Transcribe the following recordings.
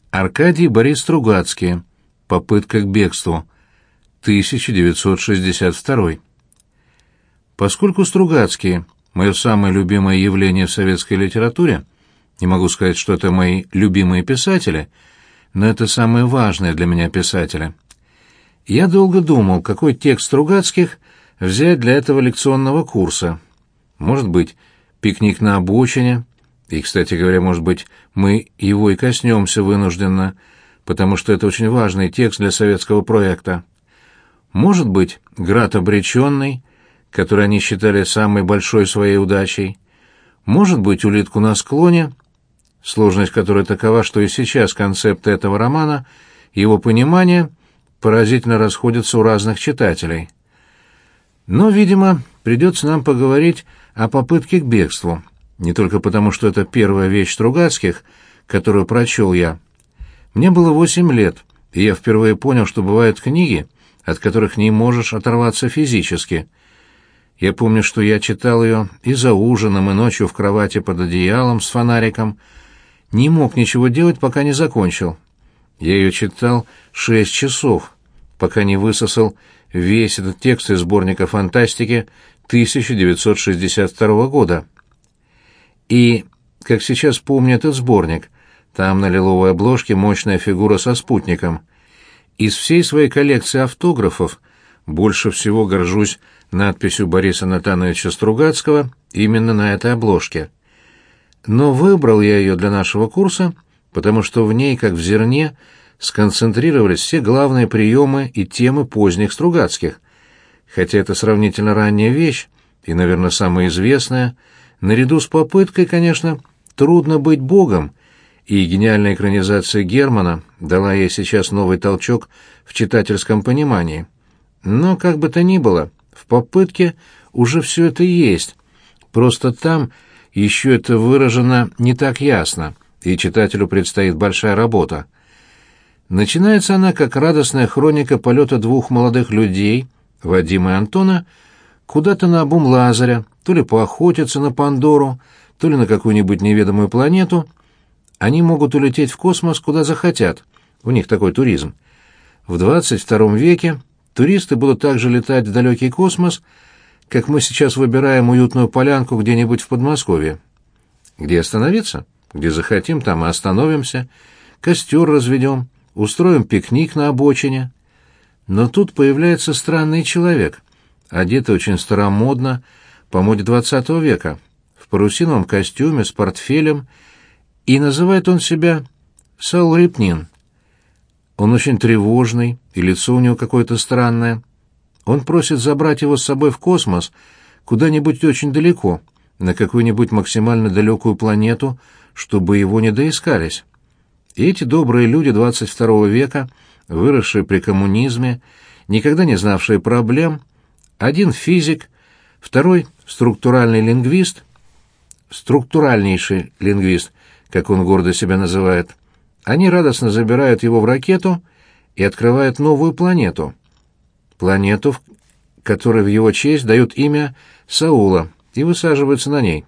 Аркадий Борис Стругацкий. Попытка к бегству. 1962. Поскольку Стругацкие — мое самое любимое явление в советской литературе, не могу сказать, что это мои любимые писатели, но это самые важные для меня писатели. Я долго думал, какой текст Стругацких взять для этого лекционного курса. Может быть, «Пикник на обочине», и, кстати говоря, может быть, мы его и коснемся вынужденно, потому что это очень важный текст для советского проекта. Может быть, «Град обреченный», который они считали самой большой своей удачей. Может быть, «Улитку на склоне», сложность которой такова, что и сейчас концепты этого романа, его понимание поразительно расходятся у разных читателей. Но, видимо, придется нам поговорить о попытке к бегству, не только потому, что это первая вещь Стругацких, которую прочел я. Мне было 8 лет, и я впервые понял, что бывают книги, от которых не можешь оторваться физически. Я помню, что я читал ее и за ужином, и ночью в кровати под одеялом с фонариком. Не мог ничего делать, пока не закончил. Я ее читал 6 часов, пока не высосал весь этот текст из сборника фантастики 1962 года. И, как сейчас помню этот сборник, там на лиловой обложке мощная фигура со спутником. Из всей своей коллекции автографов больше всего горжусь надписью Бориса Натановича Стругацкого именно на этой обложке. Но выбрал я ее для нашего курса, потому что в ней, как в зерне, сконцентрировались все главные приемы и темы поздних Стругацких. Хотя это сравнительно ранняя вещь, и, наверное, самая известная, наряду с попыткой, конечно, «Трудно быть Богом», и гениальная экранизация Германа дала ей сейчас новый толчок в читательском понимании. Но, как бы то ни было, в попытке уже все это есть, просто там еще это выражено не так ясно, и читателю предстоит большая работа. Начинается она как радостная хроника полета двух молодых людей, Вадима и Антона, куда-то наобум Лазаря, то ли поохотиться на Пандору, то ли на какую-нибудь неведомую планету. Они могут улететь в космос куда захотят, у них такой туризм. В 22 веке туристы будут также летать в далекий космос, как мы сейчас выбираем уютную полянку где-нибудь в Подмосковье. Где остановиться? Где захотим, там и остановимся. Костер разведем, устроим пикник на обочине. Но тут появляется странный человек, одетый очень старомодно, по моде 20 века, в парусиновом костюме, с портфелем, и называет он себя Саул Репнин. Он очень тревожный, и лицо у него какое-то странное. Он просит забрать его с собой в космос, куда-нибудь очень далеко, на какую-нибудь максимально далекую планету, чтобы его не доискались. И эти добрые люди 22 века, выросшие при коммунизме, никогда не знавшие проблем, один физик, второй структуральный лингвист, структуральнейший лингвист, как он гордо себя называет, они радостно забирают его в ракету и открывают новую планету, которой в его честь дают имя Саула, и высаживаются на ней.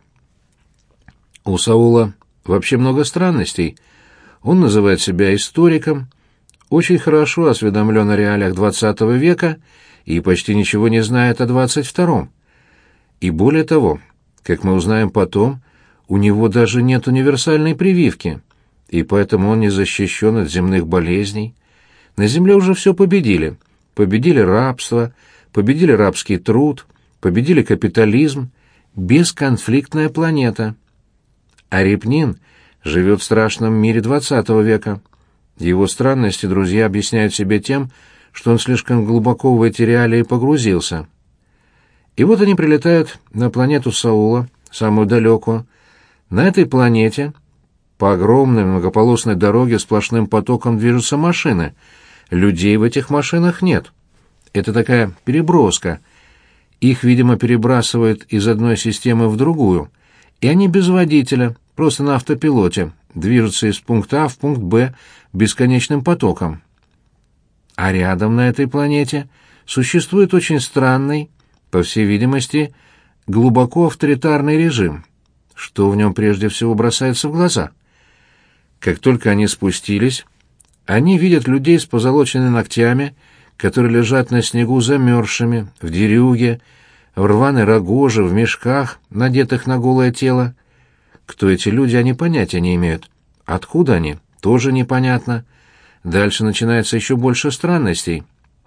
У Саула вообще много странностей. Он называет себя историком, очень хорошо осведомлен о реалиях XX века и почти ничего не знает о 22-м. И более того, как мы узнаем потом, у него даже нет универсальной прививки, и поэтому он не защищен от земных болезней. На Земле уже все победили. Победили рабство, победили рабский труд, победили капитализм, бесконфликтная планета. А Репнин живет в страшном мире XX века. Его странности друзья объясняют себе тем, что он слишком глубоко в эти реалии погрузился. И вот они прилетают на планету Саула, самую далекую. На этой планете по огромной многополосной дороге сплошным потоком движутся машины. Людей в этих машинах нет. Это такая переброска. Их, видимо, перебрасывают из одной системы в другую, и они без водителя, просто на автопилоте, движутся из пункта А в пункт Б бесконечным потоком. А рядом на этой планете существует очень странный, по всей видимости, глубоко авторитарный режим. Что в нем прежде всего бросается в глаза? Как только они спустились, Они видят людей с позолоченными ногтями, которые лежат на снегу замерзшими, в дерюге, в рваной рогоже, в мешках, надетых на голое тело. Кто эти люди, они понятия не имеют. Откуда они, тоже непонятно. Дальше начинается еще больше странностей.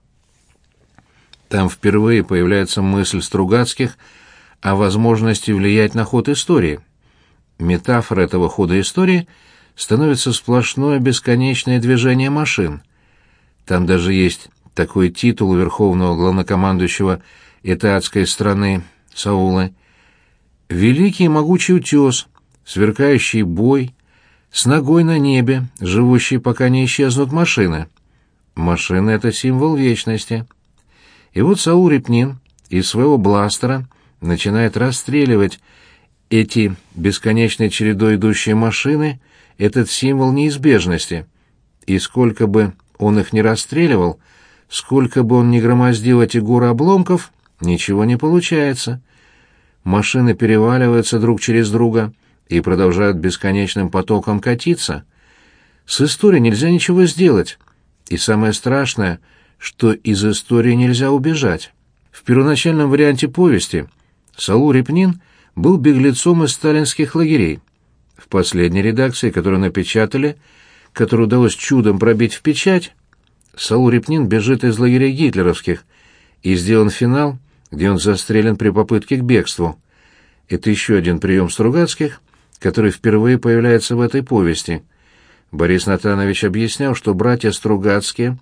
Там впервые появляется мысль Стругацких о возможности влиять на ход истории. Метафора этого хода истории становится сплошное бесконечное движение машин. Там даже есть такой титул у верховного главнокомандующего этой адской страны Саула: «Великий и могучий утес, сверкающий бой, с ногой на небе, живущий, пока не исчезнут машины». Машины — это символ вечности. И вот Саул Репнин из своего бластера начинает расстреливать эти бесконечной чередой идущие машины, этот символ неизбежности. И сколько бы он их ни расстреливал, сколько бы он ни громоздил эти горы обломков, ничего не получается. Машины переваливаются друг через друга и продолжают бесконечным потоком катиться. С историей нельзя ничего сделать. И самое страшное, что из истории нельзя убежать. В первоначальном варианте повести Саул Репнин был беглецом из сталинских лагерей. В последней редакции, которую напечатали, которую удалось чудом пробить в печать, Саул Репнин бежит из лагерей гитлеровских, и сделан финал, где он застрелен при попытке к бегству. Это еще один прием Стругацких, который впервые появляется в этой повести. Борис Натанович объяснял, что братья Стругацкие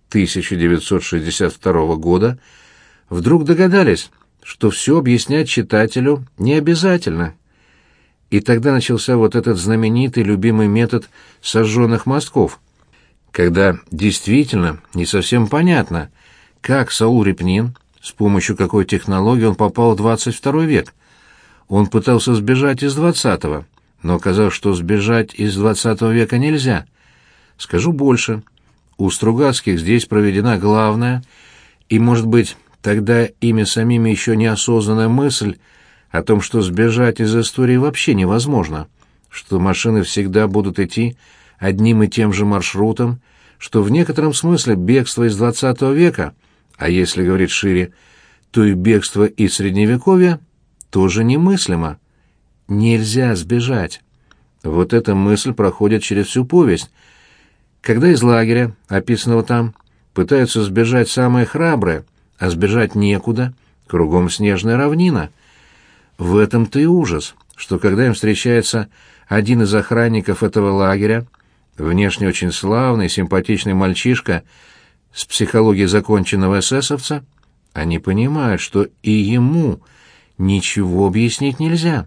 1962 года вдруг догадались, что все объяснять читателю не обязательно. И тогда начался вот этот знаменитый любимый метод сожженных мостков, когда действительно не совсем понятно, как Саул Репнин, с помощью какой технологии он попал в 22 век. Он пытался сбежать из 20-го, но оказалось, что сбежать из 20 века нельзя. Скажу больше. У Стругацких здесь проведена главная и, может быть, тогда ими самими еще неосознанная мысль о том, что сбежать из истории вообще невозможно, что машины всегда будут идти одним и тем же маршрутом, что в некотором смысле бегство из 20 века, а если говорить шире, то и бегство из Средневековья тоже немыслимо. Нельзя сбежать. Вот эта мысль проходит через всю повесть. Когда из лагеря, описанного там, пытаются сбежать самые храбрые, а сбежать некуда, кругом снежная равнина. В этом-то и ужас, что когда им встречается один из охранников этого лагеря, внешне очень славный, симпатичный мальчишка с психологией законченного эсэсовца, они понимают, что и ему ничего объяснить нельзя.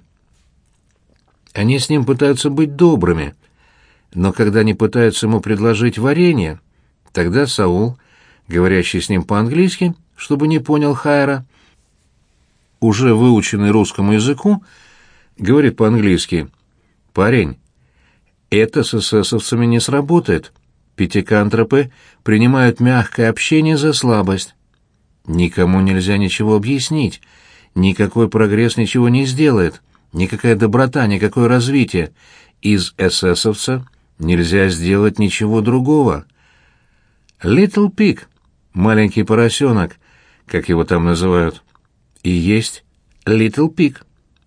Они с ним пытаются быть добрыми, но когда они пытаются ему предложить варенье, тогда Саул, говорящий с ним по-английски, чтобы не понял Хайера, уже выученный русскому языку, говорит по-английски: «Парень, это с эсэсовцами не сработает. Пятикантропы принимают мягкое общение за слабость. Никому нельзя ничего объяснить, никакой прогресс ничего не сделает, никакая доброта, никакое развитие. Из эсэсовца нельзя сделать ничего другого. Little Pig, маленький поросенок, как его там называют, и есть Little Pig».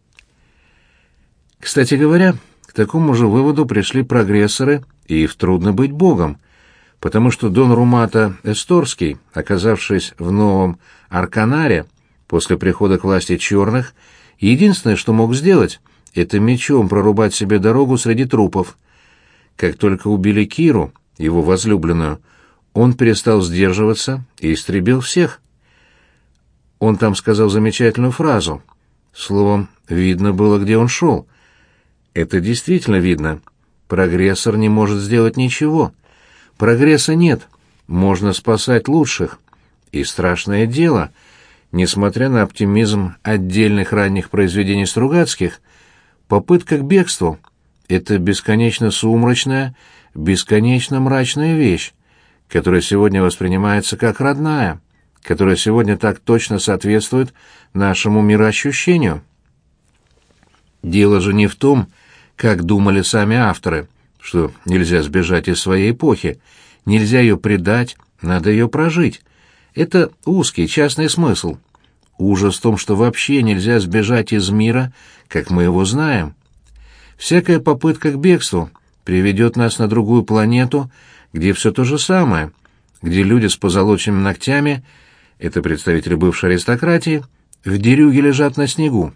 Кстати говоря, к такому же выводу пришли прогрессоры и в «Трудно быть богом», потому что Дон Румата Эсторский, оказавшись в Новом Арканаре после прихода к власти черных, единственное, что мог сделать, это мечом прорубать себе дорогу среди трупов. Как только убили Киру, его возлюбленную, он перестал сдерживаться и истребил всех. Он там сказал замечательную фразу. Словом, видно было, где он шел. Это действительно видно. Прогрессор не может сделать ничего. Прогресса нет. Можно спасать лучших. И страшное дело, несмотря на оптимизм отдельных ранних произведений Стругацких, попытка к бегству — это бесконечно сумрачная, бесконечно мрачная вещь, которая сегодня воспринимается как родная, которая сегодня так точно соответствует нашему мироощущению. Дело же не в том, как думали сами авторы, что нельзя сбежать из своей эпохи, нельзя ее предать, надо ее прожить. Это узкий, частный смысл. Ужас в том, что вообще нельзя сбежать из мира, как мы его знаем. Всякая попытка к бегству приведет нас на другую планету, где все то же самое, где люди с позолоченными ногтями, это представители бывшей аристократии, в дерюге лежат на снегу.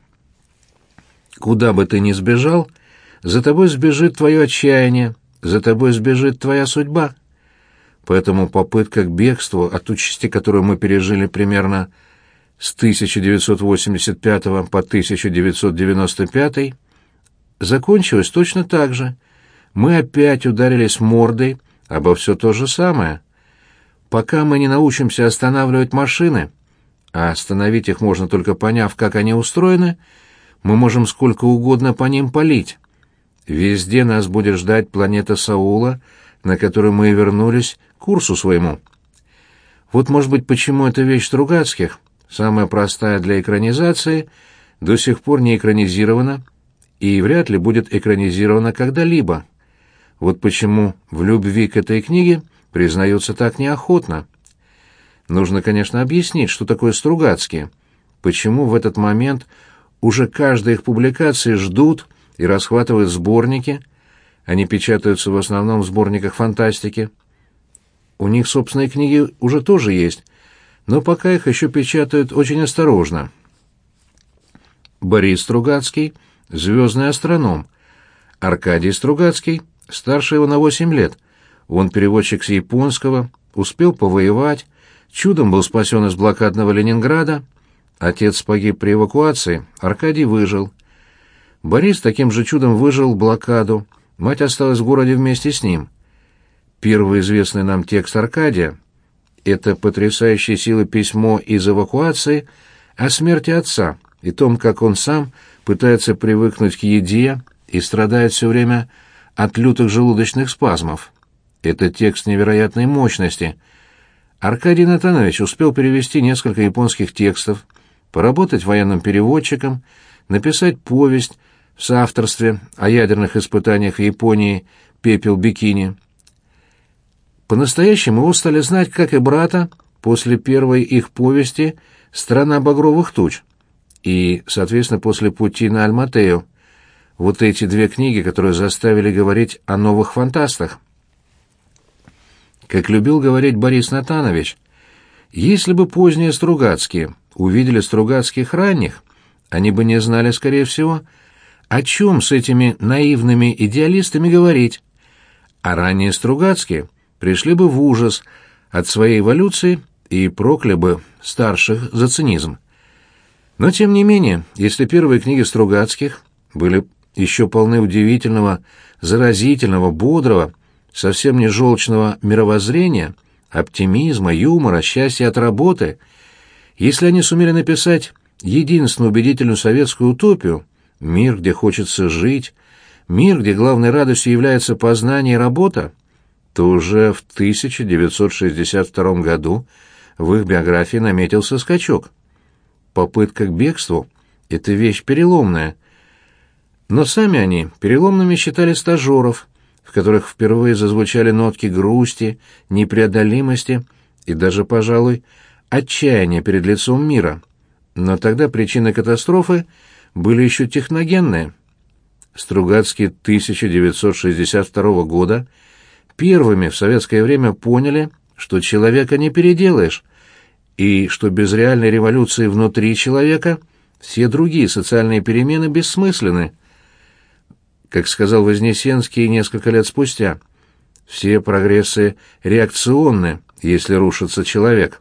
Куда бы ты ни сбежал, за тобой сбежит твое отчаяние, за тобой сбежит твоя судьба. Поэтому попытка к бегству от участи, которую мы пережили примерно с 1985 по 1995, закончилась точно так же. Мы опять ударились мордой обо все то же самое. Пока мы не научимся останавливать машины, а остановить их можно только поняв, как они устроены, мы можем сколько угодно по ним палить. Везде нас будет ждать планета Саула, на которую мы и вернулись к курсу своему. Вот, может быть, почему эта вещь Стругацких, самая простая для экранизации, до сих пор не экранизирована и вряд ли будет экранизирована когда-либо. Вот почему в любви к этой книге признаются так неохотно. Нужно, конечно, объяснить, что такое Стругацкие, почему в этот момент уже каждой их публикации ждут и расхватывают сборники, они печатаются в основном в сборниках фантастики. У них собственные книги уже тоже есть, но пока их еще печатают очень осторожно. Борис Стругацкий — звездный астроном. Аркадий Стругацкий старше его на 8 лет. Он переводчик с японского, успел повоевать, чудом был спасен из блокадного Ленинграда. Отец погиб при эвакуации, Аркадий выжил. Борис таким же чудом выжил блокаду, мать осталась в городе вместе с ним. Первый известный нам текст Аркадия — это потрясающей силы письмо из эвакуации о смерти отца и том, как он сам пытается привыкнуть к еде и страдает все время от лютых желудочных спазмов. Это текст невероятной мощности. Аркадий Натанович успел перевести несколько японских текстов, поработать военным переводчиком, написать повесть в соавторстве о ядерных испытаниях в Японии «Пепел бикини». По-настоящему его стали знать, как и брата, после первой их повести «Страна багровых туч» и, соответственно, после «Пути на Альматею». Вот эти две книги, которые заставили говорить о новых фантастах. Как любил говорить Борис Натанович, если бы поздние Стругацкие увидели Стругацких ранних, они бы не знали, скорее всего, о чем с этими наивными идеалистами говорить, а ранние Стругацкие пришли бы в ужас от своей эволюции и прокляли бы старших за цинизм. Но, тем не менее, если первые книги Стругацких были еще полны удивительного, заразительного, бодрого, совсем не желчного мировоззрения, оптимизма, юмора, счастья от работы, если они сумели написать единственную убедительную советскую утопию, мир, где хочется жить, мир, где главной радостью является познание и работа, то уже в 1962 году в их биографии наметился скачок. Попытка к бегству — это вещь переломная. Но сами они переломными считали стажеров, в которых впервые зазвучали нотки грусти, непреодолимости и даже, пожалуй, отчаяния перед лицом мира. Но тогда причины катастрофы были еще техногенные. Стругацкие 1962 года первыми в советское время поняли, что человека не переделаешь, и что без реальной революции внутри человека все другие социальные перемены бессмысленны. Как сказал Вознесенский несколько лет спустя, все прогрессы реакционны, если рушится человек.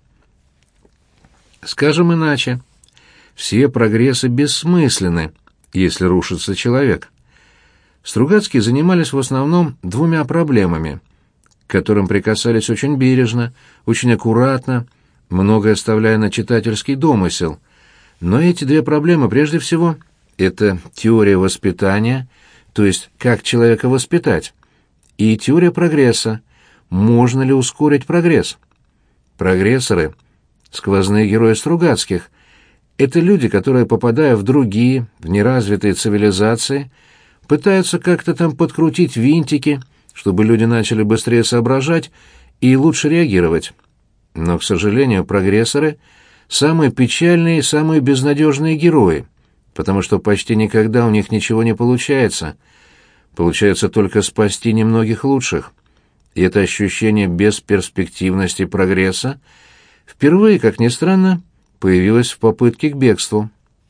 Скажем иначе, все прогрессы бессмысленны, если рушится человек. Стругацкие занимались в основном двумя проблемами, к которым прикасались очень бережно, очень аккуратно, многое оставляя на читательский домысел. Но эти две проблемы прежде всего — это теория воспитания, то есть как человека воспитать, и теория прогресса, можно ли ускорить прогресс. Прогрессоры — сквозные герои Стругацких. Это люди, которые, попадая в другие, в неразвитые цивилизации, пытаются как-то там подкрутить винтики, чтобы люди начали быстрее соображать и лучше реагировать. Но, к сожалению, прогрессоры — самые печальные и самые безнадежные герои, потому что почти никогда у них ничего не получается. Получается только спасти немногих лучших. И это ощущение бесперспективности прогресса впервые, как ни странно, появилось в попытке к бегству.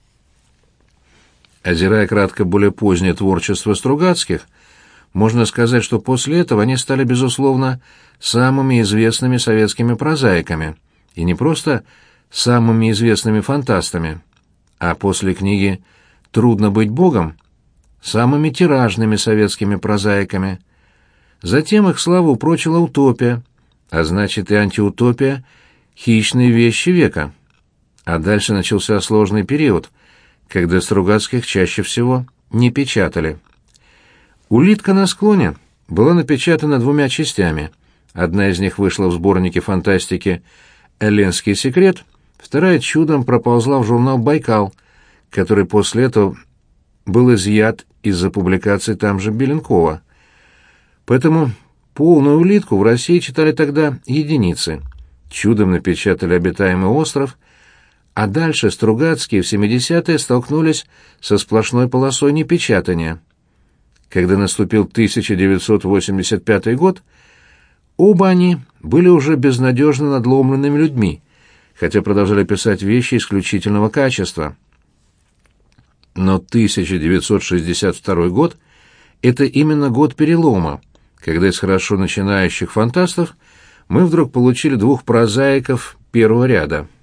Озирая кратко более позднее творчество Стругацких, можно сказать, что после этого они стали, безусловно, самыми известными советскими прозаиками, и не просто самыми известными фантастами, а после книги «Трудно быть Богом» самыми тиражными советскими прозаиками. Затем их славу упрочила утопия, а значит и антиутопия «Хищные вещи века». А дальше начался сложный период, когда Стругацких чаще всего не печатали. «Улитка на склоне» была напечатана 2 частями. Одна из них вышла в сборнике фантастики «Эленский секрет», вторая чудом проползла в журнал «Байкал», который после этого был изъят из-за публикаций там же Беленкова. Поэтому полную «Улитку» в России читали тогда единицы. Чудом напечатали «Обитаемый остров», а дальше Стругацкие в 70-е столкнулись со сплошной полосой непечатания. Когда наступил 1985 год, оба они были уже безнадежно надломленными людьми, хотя продолжали писать вещи исключительного качества. Но 1962 год — это именно год перелома, когда из хорошо начинающих фантастов мы вдруг получили 2 прозаиков первого ряда —